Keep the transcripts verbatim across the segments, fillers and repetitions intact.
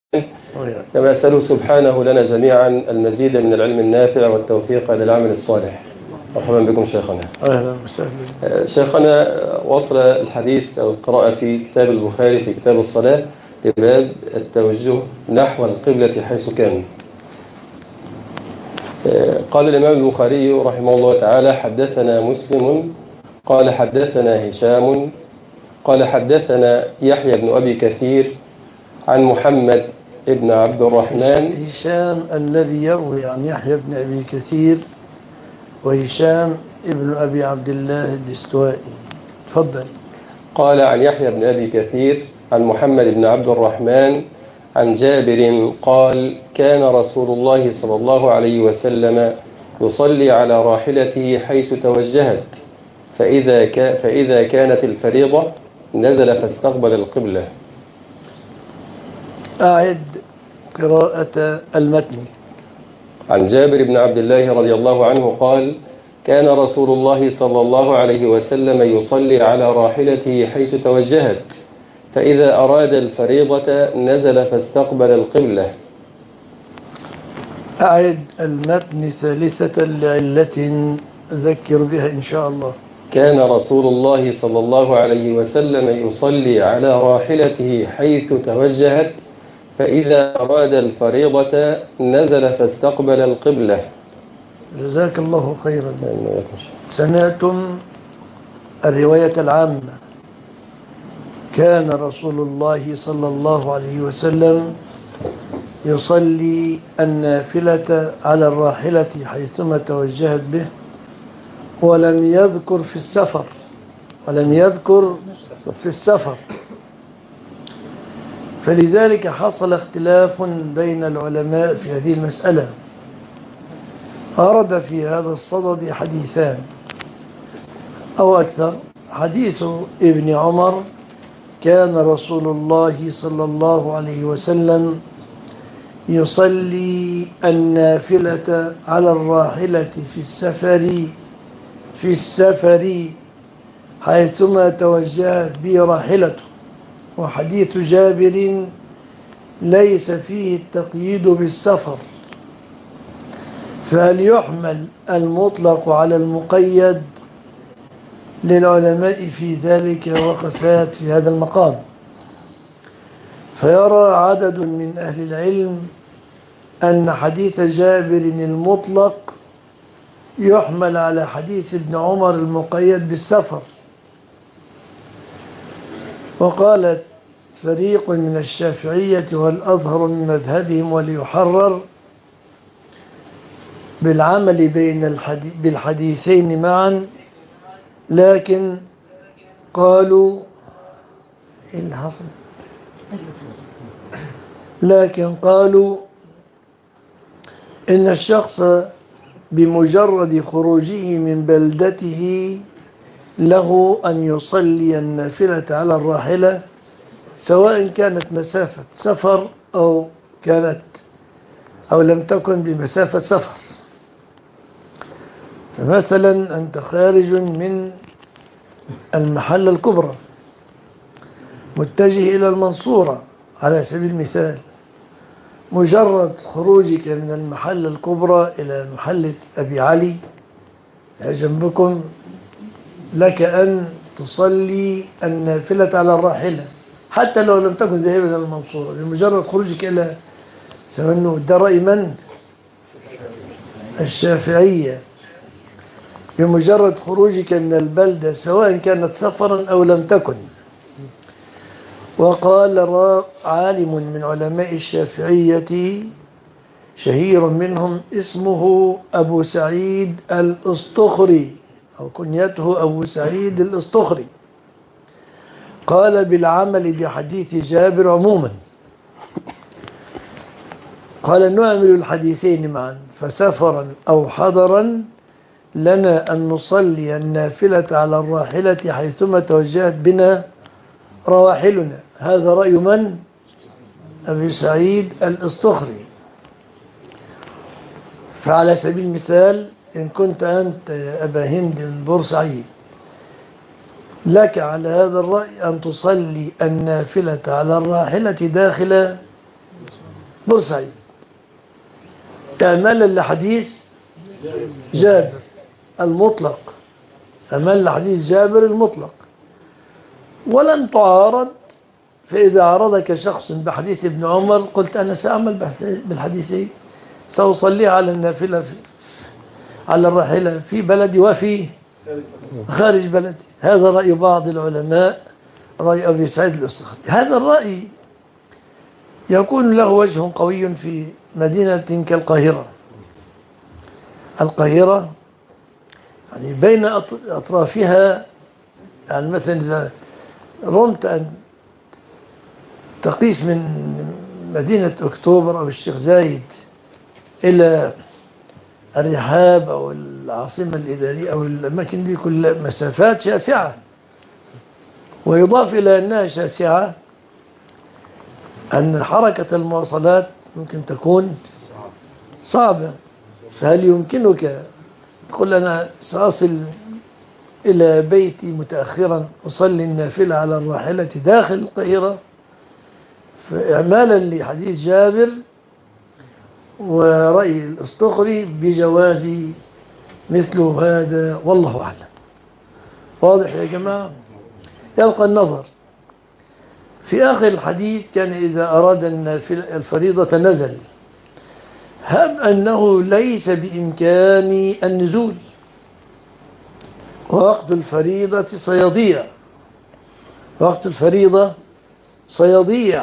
كما أسأله سبحانه لنا جميعا المزيد من العلم النافع والتوفيق للعمل الصالح. مرحبا بكم شيخنا. أهلا وسهلا. شيخنا، وصل الحديث أو القراءة في كتاب البخاري في كتاب الصلاة لباب التوجه نحو القبلة حيث كان. قال الإمام البخاري رحمه الله تعالى: حدثنا مسلم قال حدثنا هشام قال حدثنا يحيى بن أبي كثير عن محمد ابن عبد الرحمن. هشام الذي يروي عن يحيى بن أبي كثير وهشام ابن أبي عبد الله الدستوائي. تفضل. قال عن يحيى بن أبي كثير عن محمد بن عبد الرحمن عن جابر قال: كان رسول الله صلى الله عليه وسلم يصلي على راحلته حيث توجهت، فإذا, كا فإذا كانت الفريضة نزل فاستقبل القبلة. أعد قراءة المتن. عن جابر بن عبد الله رضي الله عنه قال: كان رسول الله صلى الله عليه وسلم يصلي على راحلته حيث توجهت، فإذا أراد الفريضة نزل فاستقبل القبلة. أعد المتن ثالثة لعلة أذكر بها إن شاء الله. كان رسول الله صلى الله عليه وسلم يصلي على راحلته حيث توجهت، فإذا أراد الفريضة نزل فاستقبل القبلة. جزاك الله خيرا. سمعتم الرواية العامة: كان رسول الله صلى الله عليه وسلم يصلي النافلة على الراحلة حيثما توجهت به، ولم يذكر في السفر ولم يذكر في السفر فلذلك حصل اختلاف بين العلماء في هذه المسألة. أرد في هذا الصدد حديثان أو أكثر. حديث ابن عمر: كان رسول الله صلى الله عليه وسلم يصلي النافلة على الراحلة في السفر في السفر حيثما توجهت به راحلته. وحديث جابر ليس فيه التقييد بالسفر، فهل يحمل المطلق على المقيد؟ للعلماء في ذلك وقفات في هذا المقام. فيرى عدد من أهل العلم أن حديث جابر المطلق يحمل على حديث ابن عمر المقيد بالسفر. وقالت فريق من الشافعية والأظهر من مذهبهم وليحرر بالعمل بين الحديث بالحديثين معا، لكن قالوا إيه اللي حصل؟ لكن قالوا إن الشخص بمجرد خروجه من بلدته له أن يصلي النافلة على الراحلة، سواء كانت مسافة سفر أو كانت أو لم تكن بمسافة سفر. فمثلا أنت خارج من المحلة الكبرى متجه إلى المنصورة على سبيل المثال، مجرد خروجك من المحلة الكبرى إلى محلة أبي علي جنبكم لك أن تصلي النافلة على الراحلة حتى لو لم تكن ذاهبا إلى المنصورة، بمجرد خروجك إلى سمنه. ده رأي من؟ الشافعية. بمجرد خروجك من البلدة سواء كانت سفرا أو لم تكن. وقال عالم من علماء الشافعية شهير منهم اسمه أبو سعيد الأسطخري أو كنيته أبو سعيد الأسطخري، قال بالعمل بحديث جابر عموما. قال نعمل الحديثين معا، فسفرا أو حضرا لنا أن نصلي النافلة على الراحلة حيثما توجهت بنا رواحلنا. هذا رأي من؟ أبي سعيد الأسطخري. فعلى سبيل المثال إن كنت أنت يا أبا هند من بورسعيد لك على هذا الرأي أن تصلي النافلة على الراحلة داخل بورسعيد تأمل لحديث جابر المطلق، أمل لحديث جابر المطلق، ولن تعارض. فإذا عرضك شخص بحديث ابن عمر قلت أنا سأعمل بالحديثين، سأصلي على النافلة على الراحلة في بلدي وفي خارج بلدي. هذا رأي بعض العلماء، رأي أبي سعيد الأسخري. هذا الرأي يكون له وجه قوي في مدينة كالقاهرة. القاهرة يعني بين أطرافها، يعني مثلا إذا رمت أن تقيس من مدينة أكتوبر أو الشيخ زايد إلى الرحاب أو العاصمة الإدارية أو الأماكن دي كل مسافات شاسعة، ويضاف إلى أنها شاسعة أن حركة المواصلات ممكن تكون صعبة. فهل يمكنك تقول أنا سأصل إلى بيتي متأخرا أصلي النافلة على الراحلة داخل القاهرة؟ فإعمالا لحديث جابر ورأي الأسطخري بجواز مثل هذا، والله أعلم. واضح يا جماعة؟ يبقى النظر في آخر الحديث. كان إذا أراد الفريضة نزل، هب أنه ليس بإمكان النزول ووقت الفريضة سيضيع، وقت الفريضة سيضيع،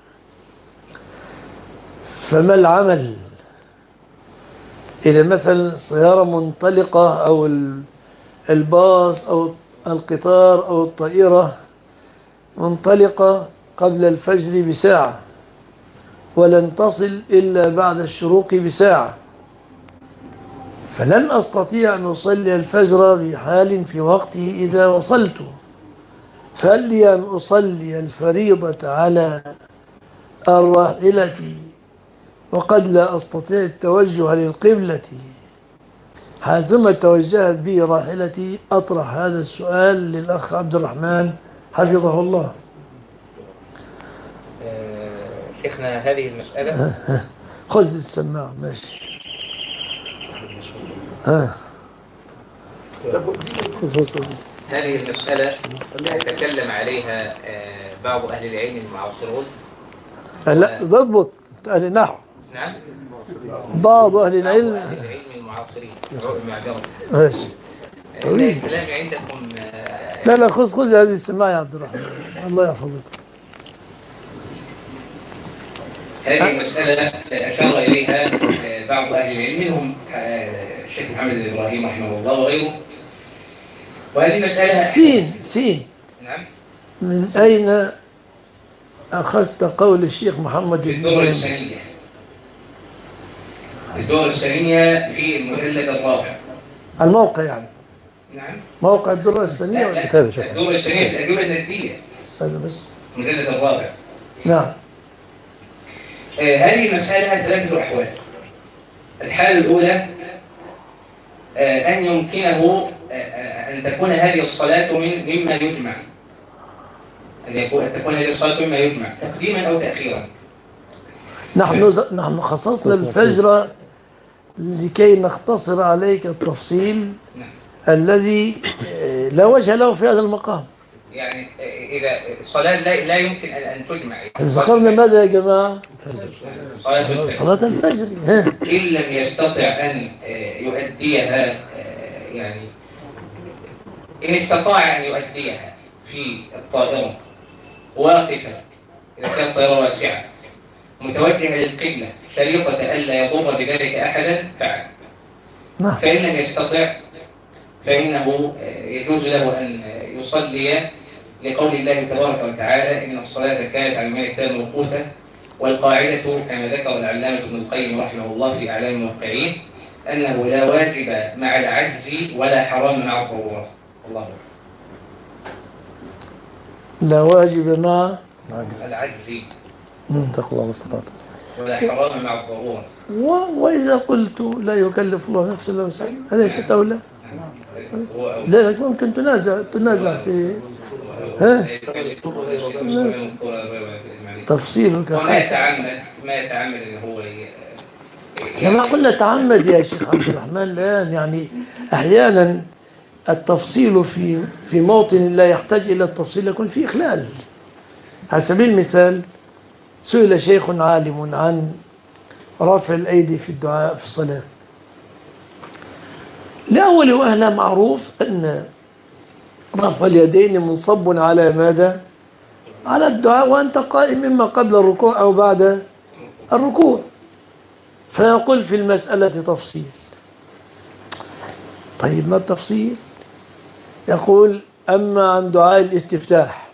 فما العمل؟ إذا مثلا السيارة منطلقة أو الباص أو القطار أو الطائرة منطلقة قبل الفجر بساعة ولن تصل إلا بعد الشروق بساعة، فلن أستطيع أن أصلي الفجر بحال في وقته إذا وصلت، فلي أن أصلي الفريضة على الراحلة وقد لا أستطيع التوجه للقبلة. حيثما توجهت بي راحلتي أطرح هذا السؤال للأخ عبد الرحمن حفظه الله. شيخنا هذه المسألة خذ السماعة ماشي. ها هذه المسألة تكلم عليها بعض أهل العلم المعاصرون. لا ضبط أهل النحو. نعم. بعض أهل العلم أهل العلم المعاصرين. ماشي. الكلام عندكم. لا لا خذ خذ هذه السماعة يا عبد الرحمن الله يحفظك. هذه المسألة أشار إليها بعض أهل العلم منهم الشيخ محمد بن إبراهيم رحمه الله وغيره. وهذه مسألة سين سين نعم. من أين أخذت قول الشيخ محمد بن الدور الثانية الدور الثانية في المجلد الرابع. الموقع يعني. نعم. موقع الدور الثانية ولا الدور الثانية في الأجوبة الندية. استنى بس. المجلد الرابع. نعم. آه هذه المسألة ثلاثة أحوال. الحالة الأولى آه أن يمكنه آه أن تكون هذه الصلاة من مما يجمع، أن يكون تكون هذه الصلاة مما يجمع تقديما أو تأخيرا. نحن ز... نحن خصصنا الفجر لكي نختصر عليك التفصيل نعم. الذي لا وجه له في هذا المقام. يعني إذا الصلاة لا, لا يمكن أن تجمع. ذكرنا ماذا يا جماعة؟ صلاة, صلاة الفجر. إن لم يستطع أن يؤديها، يعني إن استطاع أن يؤديها في الطائرة واقفة، إذا كانت الطائرة واسعة متوجهة للقبلة شريطة ألا يضر بذلك أحدا فعل. نعم. فإن لم يستطع فإنه يجوز له أن يصلي لقول الله تبارك وتعالى إن الصلاة كانت على المال كتابا موقوتا، والقاعدة كما ذكر العلامة ابن القيم رحمه الله في أعلام الموقعين أنه لا واجب مع العجز ولا حرام مع الضرورة. الله لا واجب مع العجز تقوى ما استطعت ولا حرام مع الضرورة. و... وإذا قلت لا يكلف الله نفسا إلا وسعها أليست أولى؟ ذلك ممكن تنازع تنازع في ها؟ تفصيلك وما حسن. يتعمد ما يتعمد ان هو ي- كما قلنا تعمد يا شيخ عبد الرحمن الآن، يعني أحيانا التفصيل في في موطن لا يحتاج إلى التفصيل يكون فيه إخلال. على سبيل المثال سئل شيخ عالم عن رفع الأيدي في الدعاء في الصلاة. لأول وهلة معروف أن رفع اليدين منصب على ماذا؟ على الدعاء وأنت قائم إما قبل الركوع أو بعد الركوع، فيقول في المسألة تفصيل. طيب ما التفصيل؟ يقول أما عن دعاء الاستفتاح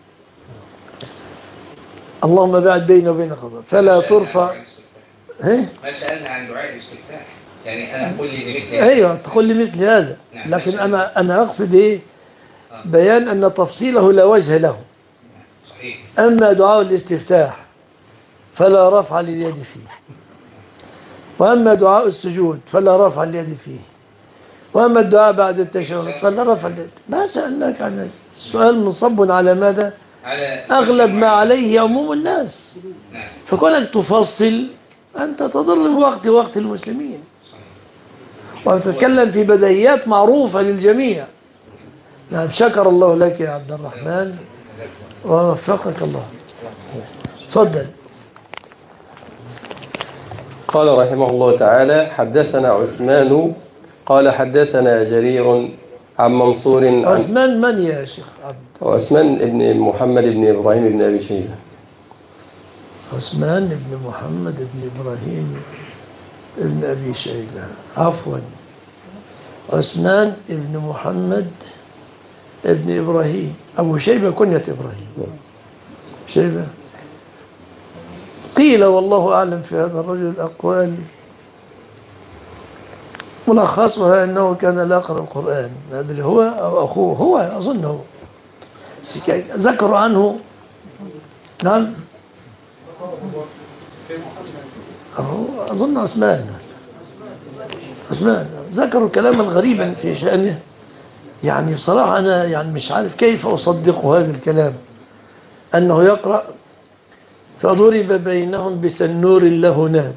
اللهم بعد بيني وبين خطأ فلا ترفع. ما سألنا عن دعاء الاستفتاح، يعني أنا أقول لي بمثل هذا. أيوة تقول لي مثل هذا، لكن أنا أنا أقصد إيه؟ بيان أن تفصيله لا وجه له. صحيح. أما دعاء الاستفتاح فلا رفع لليد فيه، وأما دعاء السجود فلا رفع لليد فيه، وأما الدعاء بعد التشهد فلا رفع لليد. ما سألناك عن هذا السؤال منصب على ماذا؟ على أغلب ما عليه عموم الناس. فكونك تفصل أنت تضر بوقت وقت المسلمين وتتكلم في بديهيات معروفة للجميع. نعم شكر الله لك يا عبد الرحمن ووفقك الله. تفضل. قال رحمه الله تعالى حدثنا عثمان قال حدثنا جرير عن منصور عن عثمان من يا شيخ عبد؟ عثمان بن محمد بن إبراهيم بن أبي شيبة. عثمان بن محمد بن إبراهيم بن أبي شيبة. عفوا عثمان بن محمد بن إبراهيم أبو شيبة كنية إبراهيم شيبة. قيل والله أعلم في هذا الرجل الأقوال، ملخصها أنه كان لا يقرأ القرآن. هذا اللي هو أو أخوه هو أظنه ذكروا عنه. نعم أظن عثمان عثمان ذكروا كلاما غريبا في شأنه، يعني بصراحة أنا يعني مش عارف كيف أصدق هذا الكلام، أنه يقرأ فضرب بينهم بسنور له ناب،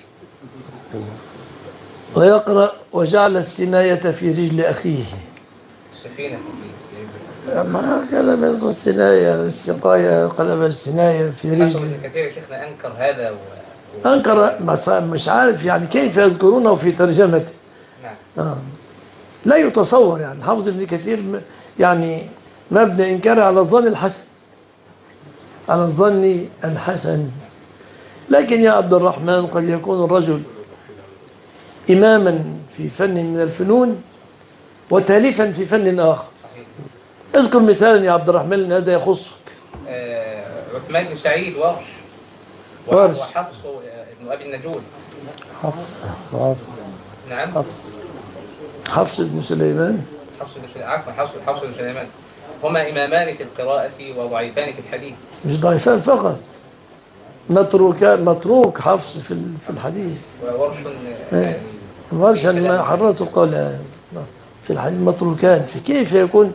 ويقرأ وجعل السناية في رجل أخيه. السفينة ما كلام السناية السقاية قلب السناية في رجل. كثير شيخنا أنكر هذا و... أنكر مش عارف يعني كيف يذكرونه في ترجمته. نعم. آه. لا يتصور يعني حافظ ابن كثير يعني مبنى إنكاره على الظن الحسن على الظن الحسن. لكن يا عبد الرحمن قد يكون الرجل إماما في فن من الفنون وتالفا في فن آخر. اذكر مثالا يا عبد الرحمن ان هذا يخصك. آه عثمان بن سعيد ورش ورش وحفص ابن أبي النجول. حفص حفص نعم حفص حفص بن سليمان حفص بن سليمان عفوا حفص حفص بن سليمان هما إمامان في القراءة وضعيفان في الحديث. مش ضعيفان فقط، متروك متروك حفص في في الحديث. وورش يعني ورش ما حرته قول في الحديث متروكان. في كيف يكون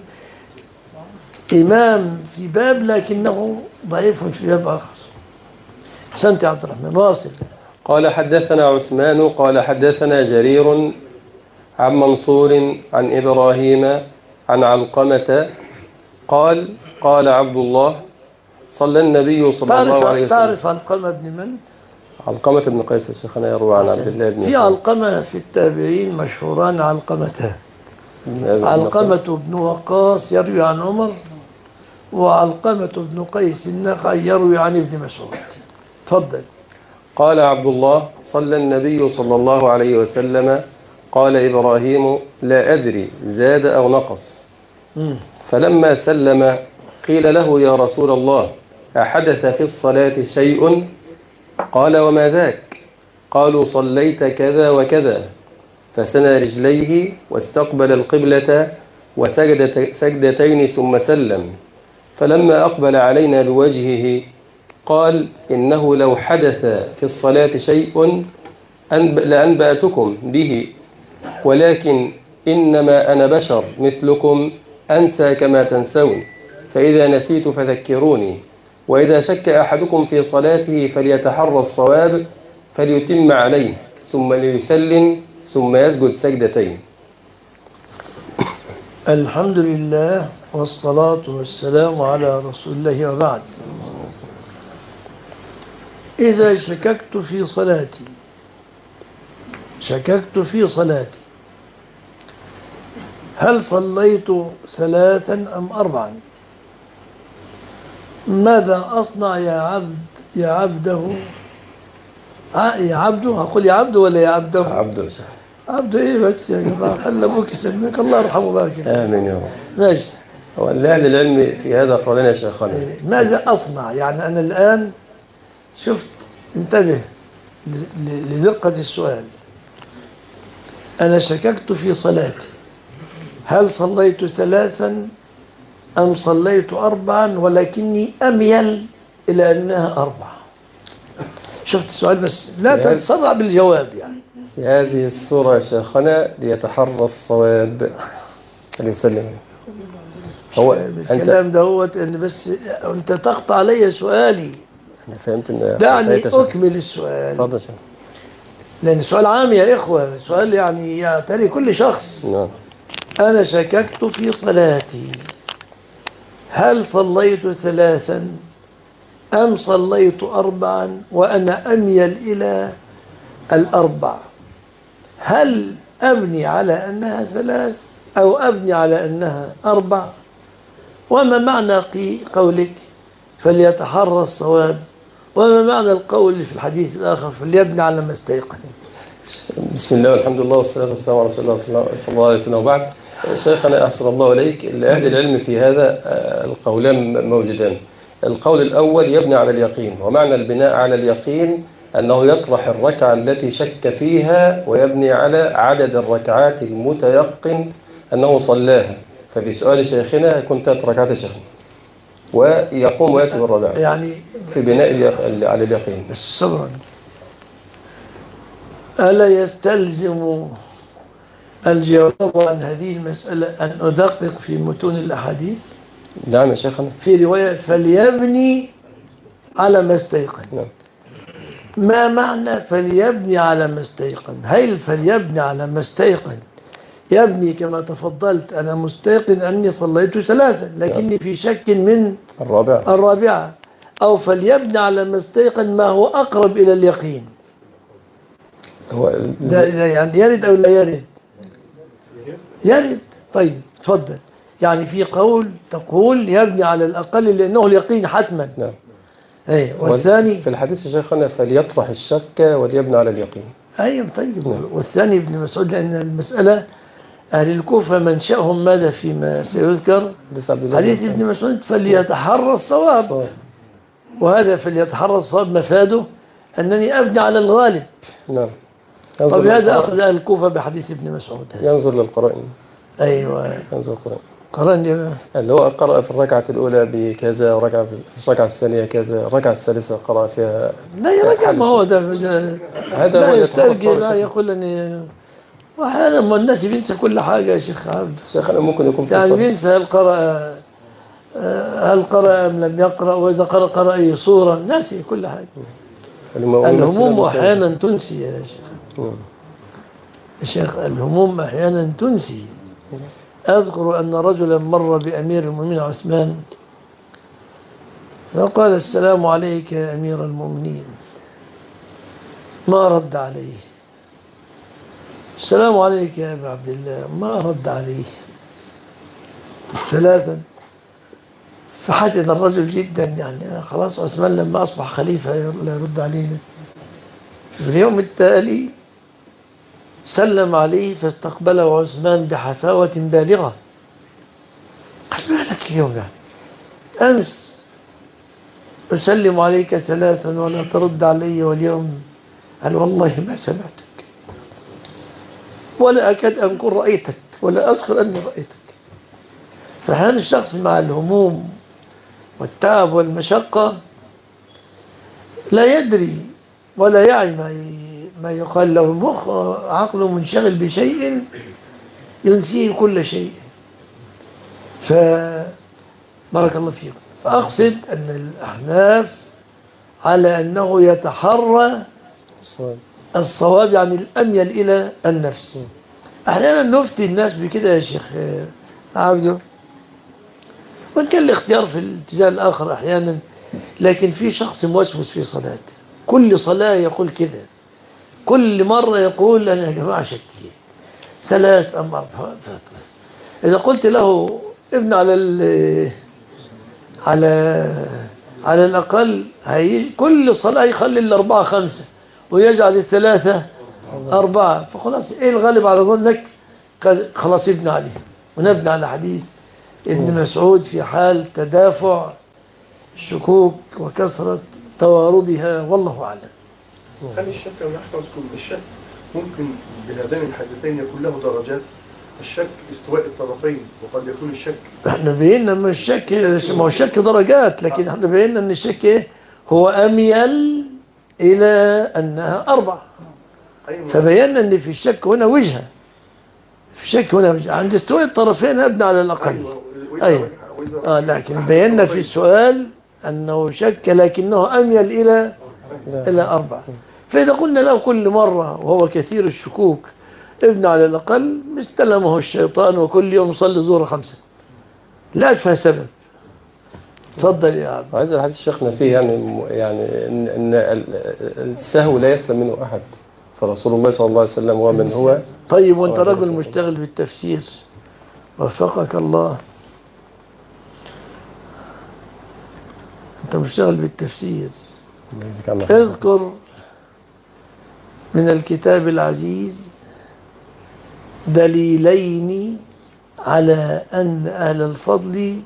إمام في باب لكنه ضعيف في باب آخر. أحسنت يا عبد الرحمن واصل. قال حدثنا عثمان قال حدثنا جرير عن منصور عن إبراهيم عن علقمة قال قال عبد الله صلى النبي صلى الله عليه وسلم. تعرف علقمة بن من؟ علقمة بن قيس الشيخنا يروى عن عبد الله بن في علقمة في التابعين مشهوران علقمتان. علقمة بن وقاص يروي عن عمر، وعلقمة بن قيس النخعي يروي عن ابن مسعود. تفضل. قال عبد الله صلى النبي صلى الله عليه وسلم قال إبراهيم لا أدري زاد أو نقص. م. فلما سلم قيل له يا رسول الله أحدث في الصلاة شيء؟ قال وما ذاك؟ قالوا صليت كذا وكذا، فسنى رجليه واستقبل القبلة وسجد سجدتين ثم سلم. فلما أقبل علينا بوجهه قال إنه لو حدث في الصلاة شيء لأنبأتكم به، ولكن إنما أنا بشر مثلكم أنسى كما تنسون، فإذا نسيت فذكروني. وإذا شك أحدكم في صلاته فليتحرى الصواب فليتم عليه ثم ليسلم ثم يسجد سجدتين. الحمد لله والصلاة والسلام على رسول الله وبعد. إذا شككت في صلاتي شككت في صلاتي هل صليت ثلاثا أم أربعا؟ ماذا أصنع يا عبد يا عبده يا عبده هقول يا عبده ولا يا عبده عبده عبده إيه بس يا جماعة خلي أبوك يسلمك الله يرحمه بارك. آمين يا رب. ماشي. هو الأهل العلم في هذا قولنا يا شيخنا. ماذا أصنع؟ يعني أنا الآن شفت انتبه لدقة السؤال. أنا شككت في صلاتي هل صليت ثلاثا أم صليت أربعا ولكني أميل إلى أنها أربعة. شفت السؤال بس لا تتسرع بالجواب. يعني في هذه الصورة يا شيخنا ليتحرى الصواب فليسلم. هو الكلام ده هو أن بس أنت تقطع علي سؤالي. أنا فهمت إن دعني أكمل السؤال. تفضل. لأن السؤال عام يا إخوة سؤال يعني يعتري كل شخص. نعم. أنا شككت في صلاتي هل صليت ثلاثا أم صليت أربعا وأنا أميل إلى الأربع. هل أبني على أنها ثلاث أو أبني على أنها أربع؟ وما معنى قولك فليتحرى الصواب وما معنى القول في الحديث الآخر فليبني على ما استيقن؟ بسم الله والحمد لله والصلاة والسلام على رسول الله صلى الله عليه وسلم. وبعد شيخنا أحسن الله إليك لأهل العلم في هذا القولان موجودان. القول الأول يبني على اليقين، ومعنى البناء على اليقين أنه يطرح الركعة التي شك فيها ويبني على عدد الركعات المتيقن أنه صلاها. ففي سؤال شيخنا كنت ثلاث ركعات شيخنا ويقوم ويأتي بالرابعة يعني في بناء على اليقين. صبرا. ألا يستلزم الجواب عن هذه المسألة أن أدقق في متون الأحاديث؟ نعم يا شيخنا. في رواية فليبني على ما استيقن. نعم. ما معنى فليبني على ما استيقن؟ هل فليبني على ما استيقن يبني كما تفضلت أنا مستيقن أني صليت ثلاثا لكني في شك من الرابعة الرابعة أو فليبني على ما استيقن ما هو أقرب إلى اليقين؟ هو ده يعني يرد أو لا يرد؟ يرد. طيب تفضل. يعني في قول تقول يبني على الأقل لأنه اليقين حتما. نعم. أي والثاني في الحديث يا شيخنا فليطرح الشك وليبني على اليقين. أي طيب. نعم. والثاني ابن مسعود لأن المسألة أهل الكوفة منشأهم ماذا فيما سيذكر حديث ابن مسعود فليتحرى الصواب صواب. وهذا فليتحرى الصواب مفاده أنني أبني على الغالب. نعم. طب هذا أخذ أهل الكوفة بحديث ابن مسعود. ينظر للقرائن. أيوة ينظر للقرائن. قرأني اللي هو قرأ في الركعة الأولى بكذا وركعة في الركعة الثانية كذا الركعة الثالثة قرأ فيها لا يرجع ما هو ده هذا لا يسترجي لا يقول أني وأحيانا ما الناس بينسى كل حاجة يا شيخ عبد. شيخ أنا ممكن يكون في يعني بينسى هل قرأ هل قرأ أم لم يقرأ وإذا قرأ قرأ أي صورة ناسي كل حاجة. الهموم أحيانا تنسي يا شيخ. يا شيخ الهموم أحيانا تنسي. أذكر أن رجلا مر بأمير المؤمنين عثمان فقال السلام عليك يا أمير المؤمنين ما رد عليه. السلام عليك يا أبا عبد الله ما رد عليه. ثلاثا فحزن الرجل جدا يعني خلاص عثمان لما أصبح خليفة لا يرد عليه. في اليوم التالي سلم عليه فاستقبله عثمان بحفاوة بالغة. قال ما لك اليوم يعني أمس أسلم عليك ثلاثا ولا ترد علي واليوم قال والله ما سمعتك ولا أكاد أن أكون رأيتك ولا أذكر أني رأيتك. فهذا الشخص مع الهموم والتعب والمشقة لا يدري ولا يعي ما ما يقال له المخ عقله منشغل بشيء ينسيه كل شيء. فبارك الله فيكم. فأقصد أن الأحناف على أنه يتحرى الصواب، يعني الأميل إلى النفس. أحيانا نفتي الناس بكده يا شيخ عبده، وإن كان الاختيار في الاتجاه الآخر أحيانا، لكن في شخص موسوس في صلاته، كل صلاة يقول كده، كل مرة يقول أنا يا جماعة شكيت ثلاث أم أربعة. إذا قلت له ابن على على على الأقل هي كل صلاة يخلي الأربعة خمسة ويجعل الثلاثة أربعة، فخلاص إيه الغالب على ظنك؟ خلاص ابن عليه. ونبني على حديث ابن مسعود في حال تدافع الشكوك وكثرة تواردها، والله أعلم. هل الشك لو يحفظكم الشك ممكن بهذين الحديثين يكون له درجات؟ الشك استواء الطرفين، وقد يكون الشك احنا بينا من الشك، ما هو الشك درجات، لكن احنا بينا ان الشك ايه هو اميل الى انها اربع. فبينا ان في الشك هنا وجهه، في الشك هنا وجهه عند استواء الطرفين ابنى على الاقل. ايوه اه لكن بينا في السؤال انه شك لكنه اميل الى الى اربع. فاذا قلنا له كل مره وهو كثير الشكوك ابن على الأقل استلمه الشيطان وكل يوم صلي زور خمسة، لا أدفع سبب. تفضل يا عبد. عايز الحديث شيخنا فيه يعني يعني إن, إن السهو لا يسلم منه أحد، فرسول الله صلى الله عليه وسلم ومن هو. طيب وأنت رجل مشتغل بالتفسير وفقك الله، أنت مشتغل بالتفسير، اذكر من الكتاب العزيز دليلين على أن أهل الفضل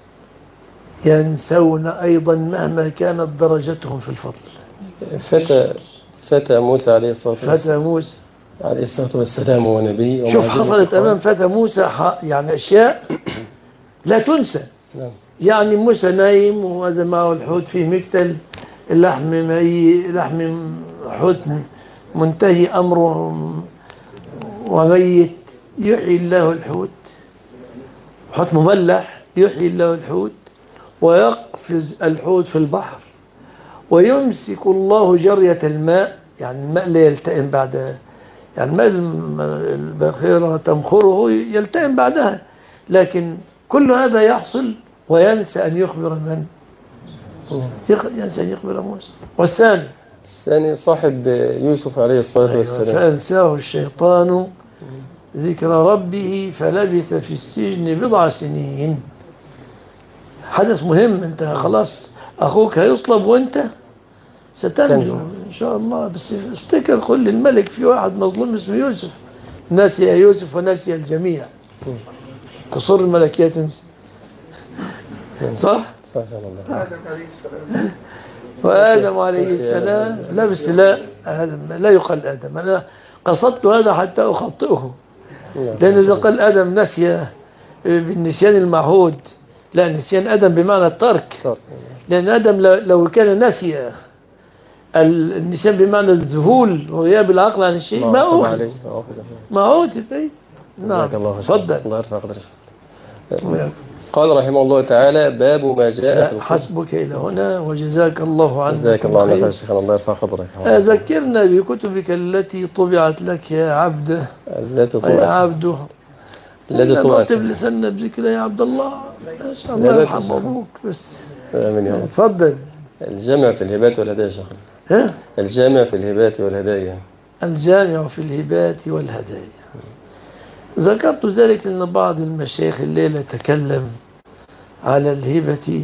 ينسون أيضا مهما كانت درجتهم في الفضل. فتى فتى موسى عليه الصلاة والسلام فتى موسى عليه الصلاة والسلام ونبي. شوف حصلت أمام فتى موسى يعني أشياء لا تنسى. يعني موسى نايم وهذا معه الحوت فيه مكتل، اللحم مي لحم حوت منتهي أمره وميت، يحيي الله الحوت، حوت مملح يحيي الله الحوت ويقفز الحوت في البحر، ويمسك الله جرية الماء، يعني الماء لا يلتئم بعد، يعني الماء الباخرة تمخره يلتئم بعدها، لكن كل هذا يحصل وينسى أن يخبر من؟ ينسى أن يخبر موسى. والثاني الثاني صاحب يوسف عليه الصلاة والسلام، فأنساه الشيطان ذكر ربه فلبث في السجن بضع سنين. حدث مهم، انت خلاص أخوك هيصلب وانت ستنجو إن شاء الله. بس افتكر قل للملك في واحد مظلوم اسمه يوسف، نسي يوسف ونسي الجميع. قصور الملكية تنسي، صح؟ صح صح. آدم عليه السلام وآدم عليه السلام لا بس لا آدم لا يقال آدم، أنا قصدت هذا حتى أخطئه، لأن إذا قال آدم نسي بالنسيان المعهود، لا، نسيان آدم بمعنى الترك، لأن آدم لو كان نسي النسيان بمعنى الذهول وغياب العقل عن الشيء ما أخذ ما أخذ. نعم تفضل. الله يرفع قدرك. قال رحمه الله تعالى باب ما جاء في حسبك إلى هنا وجزاك الله عنك. جزاك الله عنك يا شيخنا، الله يرفع قدرك. ذكرنا بكتبك التي طبعت لك يا عبده التي طبعت يا عبده التي طبعت نطب لسنا بذكر يا عبد الله. ما شاء الله يرحم ابوك. بس امين يا رب. تفضل. الجامع في الهبات والهدايا يا شيخنا. ها الجامع في الهبات والهدايا. الجامع في الهبات والهدايا. ذكرت ذلك أن بعض المشايخ الليلة تكلم على الهبة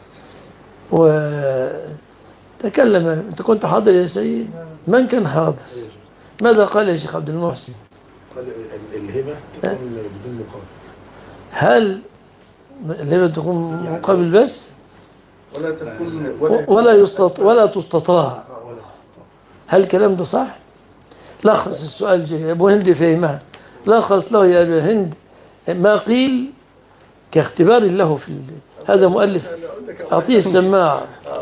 وتكلم. أنت كنت حاضر يا سيد؟ من كان حاضر؟ ماذا قال يا شيخ عبد المحسن؟ قال الهبة تكون بدون مقابل. هل الهبة تكون مقابل بس؟ ولا تكون ولا ولا, يستط... ولا تستطاع. هل الكلام ده صح؟ لخص السؤال جاي أبو هند فهمها. لخص له يا أبو هند ما قيل كاختبار له في ال... هذا مؤلف. أعطيه السماعة.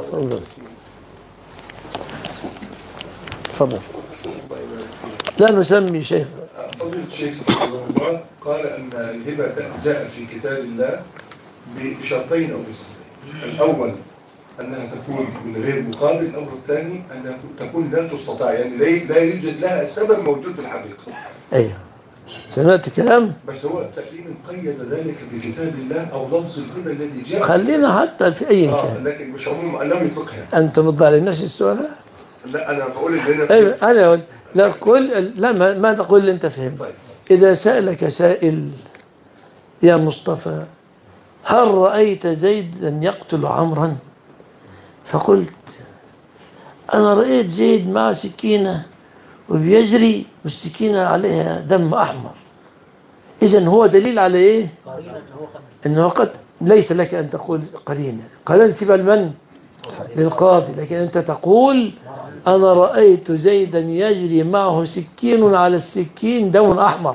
تفضل. لا نسمي شيخ. فضيلة الشيخ رحمه الله قال أن الهبة جاء في كتاب الله بشرطين أو بصفتين. الأول أنها تكون من غير مقابل، الأمر الثاني أنها تكون لا تستطاع، يعني لا يوجد لها سبب موجود في الحقيقة. أيوه سمعت كلام. بس هو تقريبا قيد ذلك بكتاب الله أو لفظ الهبة الذي جاء. خلينا حتى في أي آه كان. لكن مش عموم لم يطلقها. أنت بتضع للناس السؤال؟ لا أنا بقول إن أنا أيوه أنا أقول لا تقول لا ما, ما تقول اللي أنت فهمت. طيب. إذا سألك سائل يا مصطفى هل رأيت زيدا يقتل عمرا؟ فقلت أنا رأيت زيد مع سكينة وبيجري والسكينة عليها دم أحمر. إذن هو دليل على إيه؟ إنه قد ليس لك أن تقول قرينة. قرينة سيبها لمن؟ للقاضي. لكن أنت تقول أنا رأيت زيدا يجري معه سكين على السكين دم أحمر.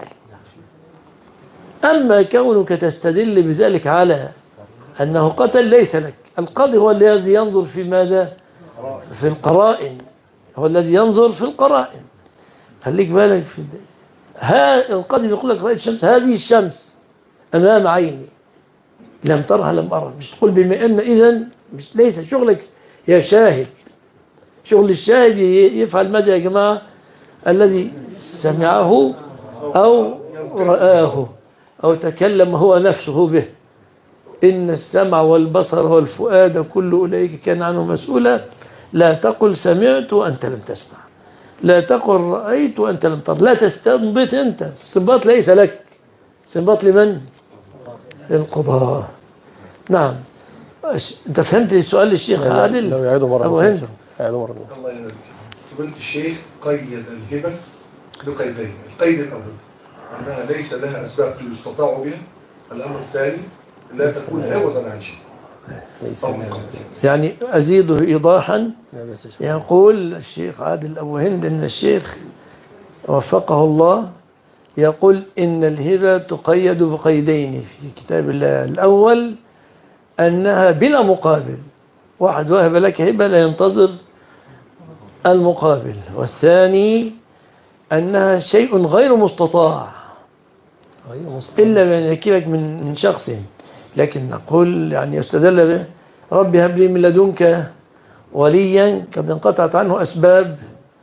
أما كونك تستدل بذلك على أنه قتل ليس لك. القاضي هو الذي ينظر في ماذا؟ في القرائن. هو الذي ينظر في القرائن. خليك بالك في ده. ها القاضي بيقول لك رأيت الشمس، هذه الشمس أمام عيني لم ترها لم أرى. مش تقول بما أن إذن مش ليس شغلك يا شاهد. شغل الشاهد يفعل ماذا يا جماعة؟ الذي سمعه أو رآه أو تكلم هو نفسه به. إن السمع والبصر والفؤاد كل أولئك كان عنه مسؤولا. لا تقل سمعت وأنت لم تسمع، لا تقل رأيت وأنت لم تر. لا تستنبط أنت. استنباط ليس لك، استنباط لمن؟ للقضاء. نعم. أنت فهمت السؤال الشيخ عادل؟ لو يعيدوا مرة أبو هند. يعيدوا مرة. الله ينبغي. قلت الشيخ قيد الهبة بقيدين. القيد الأول أنها ليس لها أسباب يستطاع بها. الأمر الثاني لا تكون عوضا عن شيء. يعني أزيده إيضاحا. يقول الشيخ عادل أبو هند إن الشيخ وفقه الله يقول إن الهبة تقيد بقيدين في كتاب الله. الأول أنها بلا مقابل. واحد وهب لك هبة لا ينتظر المقابل. والثاني أنها شيء غير مستطاع إلا بأن يكلك من شخص. لكن نقول يعني يستدل به ربي هب لي من لدنك وليا قد انقطعت عنه أسباب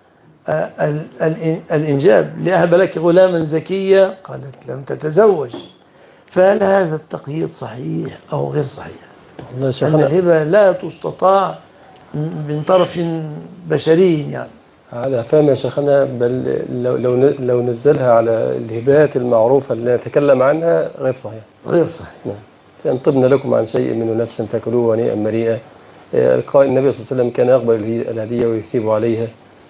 الإنجاب. لأهب لك غلاما زكيا قالت لم تتزوج. فهل هذا التقييد صحيح أو غير صحيح؟ أن الهبة لا تستطاع من طرف بشري يعني. على فهم يا شيخنا. بل لو, لو, لو نزلها على الهبات المعروفة اللي نتكلم عنها غير صحيح. غير صحيح. نعم. فإن طبنا لكم عن شيء منه نفسا تأكلوه ونيئا مريئا. النبي صلى الله عليه وسلم كان يقبل الهدية ويثيب عليها.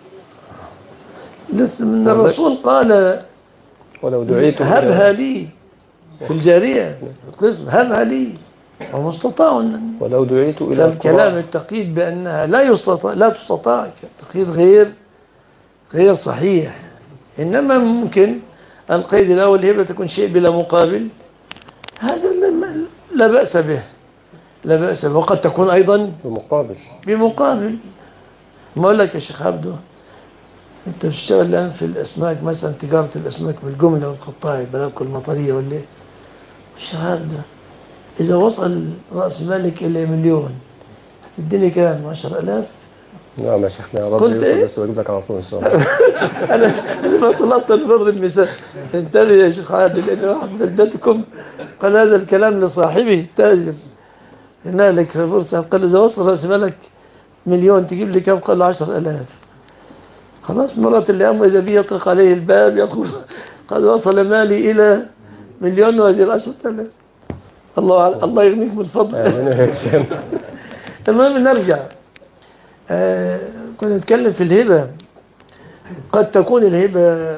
من الرسول قال ولو دعيت هبها لي في الجارية القسم هبها لي ومستطاع. ولو دعيت إلى الكلام التقييد بأنها لا يستطاع لا تستطاع تقييد غير غير صحيح. إنما ممكن القيد الأول هبة تكون شيء بلا مقابل. هذا لا بأس به لا بأس به. وقد تكون أيضا بمقابل بمقابل. ما أقول لك يا شيخ عبده أنت بتشتغل الآن في الأسماك مثلا تجارة الأسماك بالجملة والقطاعي بلاك المطرية ولا الشيخ عبده إذا وصل رأس مالك إلى مليون هتديني كام؟ عشر ألاف؟ نعم يا شيخنا يا رب يوصل إيه؟ بس بجيب لك على طول إن شاء الله. أنا ما طلبت نضرب مثال. انتبه يا شيخ عادل لأن واحد من جدتكم قال هذا الكلام لصاحبه التاجر هنالك في فرصة. قال إذا وصل رأس مالك مليون تجيب لي كام؟ قال له عشر ألاف. خلاص مرات اللي أمه إذا بي يطرق عليه الباب يقول قد وصل مالي إلى مليون وزير عشرة ألاف. الله الله يغنيك من فضل. المهم نرجع. آه كنا نتكلم في الهبة. قد تكون الهبة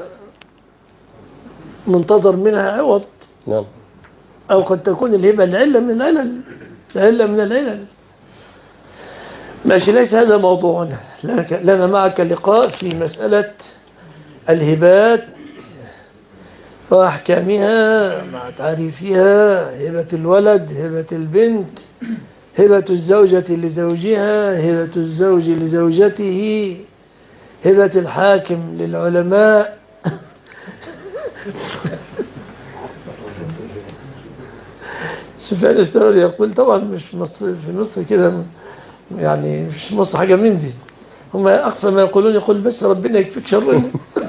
منتظر منها عوض. نعم. أو قد تكون الهبة العلة من العلل. العلة من العلل. ماشي ليس هذا موضوعنا. لنا معك لقاء في مسألة الهبات وأحكامها مع تعريفها. هبة الولد، هبة البنت، هبة الزوجة لزوجها، هبة الزوج لزوجته، هبة الحاكم للعلماء. سفيان الثوري يقول طبعا مش مصر في مصر كده، يعني مش مصر حاجة من دي، هم أقصى ما يقولون يقول بس ربنا يكفيك شرنا.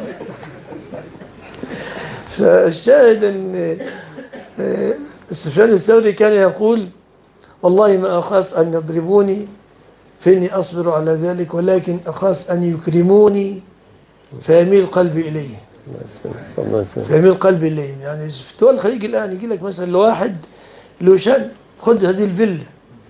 فالشاهد أن سفيان الثوري كان يقول والله ما أخاف أن يضربوني فإني أصبر على ذلك، ولكن أخاف أن يكرموني فيميل قلبي إليه. فيميل قلبي إليه. يعني في دول الخليج الآن يجي لك مثلا لواحد له شأن، خذ هذه الفيلا،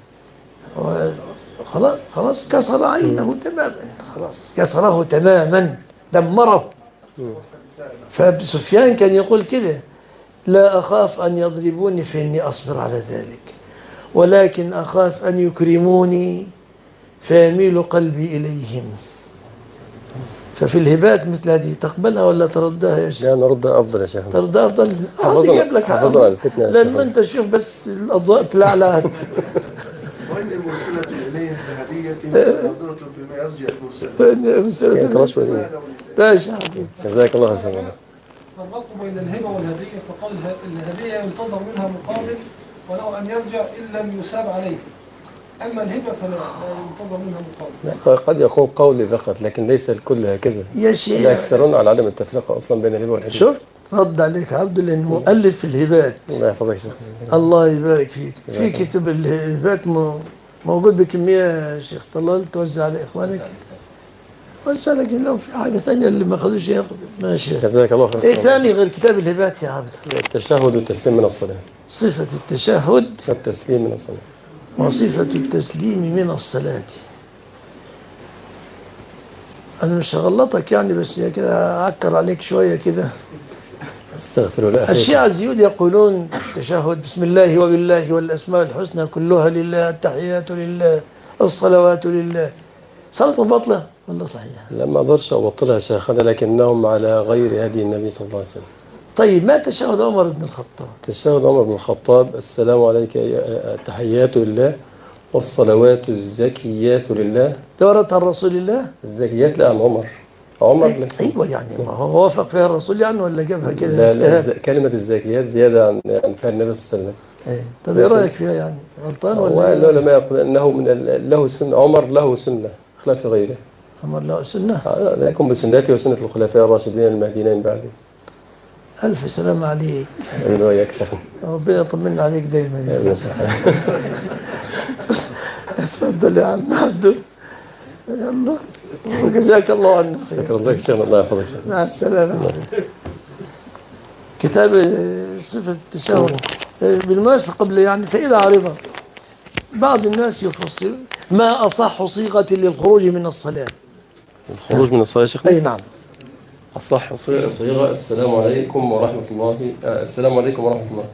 خلاص خلاص كسر عينه تماما، خلاص كسره تماما، دمره. فسفيان كان يقول كده لا أخاف أن يضربوني فإني أصبر على ذلك، ولكن أخاف أن يكرموني فيميل قلبي إليهم. ففي الهبات مثل هذه تقبلها ولا تردها يا شيخ؟ لا نردها أفضل يا شيخ. تردها أفضل. حفظنا حفظنا الفتنة لأن أنت تشوف بس الأضواء تلعلع. وإن المرسلة إليهم بهدية ناظرة بما يرجع المرسلة. كانت رشوة دي. ماشي يا حبيبي. جزاك الله خيرا. الربط بين الهبة والهدية، فقال الهدية ينتظر منها مقابل ولو أن يرجع إن لم يساب عليه، أما الهبة فلا ينتظر منها مقابل. قد يكون قولي فقط لكن ليس الكل هكذا يا شيخ. لا يكثرون على عدم التفرقة أصلا بين الهبة والهدية. شفت رد عليك عبد الله مؤلف في الهبات. الله يحفظك يا شيخ. الله يبارك فيك. في كتب الهبات موجود بكمية يا شيخ طلال، توزع على إخوانك. بس لكن لو في حاجة ثانية اللي ما خدوش ياخد ماشي. جزاك الله خير. ايه ثاني غير كتاب الهبات يا عبد؟ التشهد والتسليم من الصلاة. صفة التشهد والتسليم من الصلاة. وصفة التسليم من الصلاة. أنا مش هغلطك يعني، بس كده أعكر عليك شوية كده. استغفر الله. الشيعة الزيود يقولون التشهد بسم الله وبالله والأسماء الحسنى كلها لله، التحيات لله، الصلوات لله. صلاة باطلة ولا صحيحة؟ لا ما أقدرش أبطلها شيخنا، لكنهم على غير هدي النبي صلى الله عليه وسلم. طيب ما تشهد عمر بن الخطاب؟ تشهد عمر بن الخطاب السلام عليك التحيات لله والصلوات الزكيات لله. دورت عن رسول الله؟ الزكيات لا عن عمر. عمر أي أيوة يعني ما هو وافق فيها الرسول يعني ولا جابها كده؟ لا لا كلمة الزكيات زيادة عن عن فعل النبي صلى الله عليه وسلم. ايه طب ايه رايك فيها يعني؟ غلطان ولا؟ هو العلماء يقول انه من له سنة، عمر له سنة خلاف غيره. عمر له سنة؟ لا يكون بسنته وسنة الخلفاء الراشدين المهديين من بعده. ألف سلام عليك. امين وياك شيخنا. ربنا يطمنا عليك دايما. امين صحيح. اتفضل يا عم عبدو. يلا وجزاك الله عنا خير. شكرا لك شيخنا الله يحفظك. مع السلامة. كتاب صفة التشهد بالمناسبة قبل يعني فائدة عارضة. بعض الناس يفصل ما أصح صيغة للخروج من الصلاة. الخروج من الصلاة يا شيخنا؟ أي نعم. أصح صيغة السلام عليكم ورحمة الله. السلام عليكم ورحمة الله.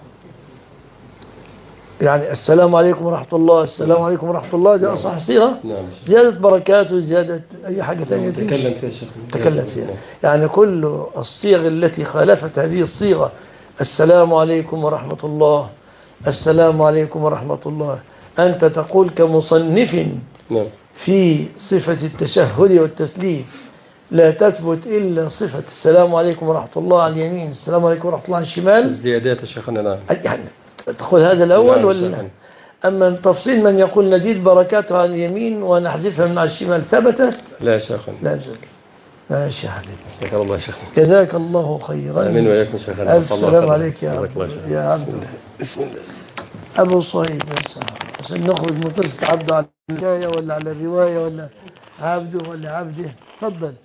يعني السلام عليكم ورحمة الله، السلام عليكم ورحمة الله دي أصح صيغة. نعم. زيادة بركاته، زيادة أي حاجة ثانية تكلم فيها شيخ. تكلم فيها. يعني كل الصيغ التي خالفت هذه الصيغة السلام عليكم ورحمة الله، السلام عليكم ورحمة الله، أنت تقول كمصنف نعم. في صفة التشهد والتسليم لا تثبت إلا صفة السلام عليكم ورحمة الله على اليمين، السلام عليكم ورحمة الله على الشمال. الزيادات يا شيخنا. نعم. يعني تقول هذا الأول نعم ولا؟ شيخنا. أما تفصيل من يقول نزيد بركاته على اليمين ونحذفها من على الشمال ثبت؟ لا يا شيخنا. لا جزاك. ماشي يا حبيبي. جزاك الله شيخنا. جزاك الله خيرا. امين وياكم شيخنا. ألف سلام عليك يا عبد. يا عبد. بسم الله. أبو صهيب عشان نخرج من قصة عبده على الحكاية ولا على الرواية ولا عبده ولا عبده. تفضل.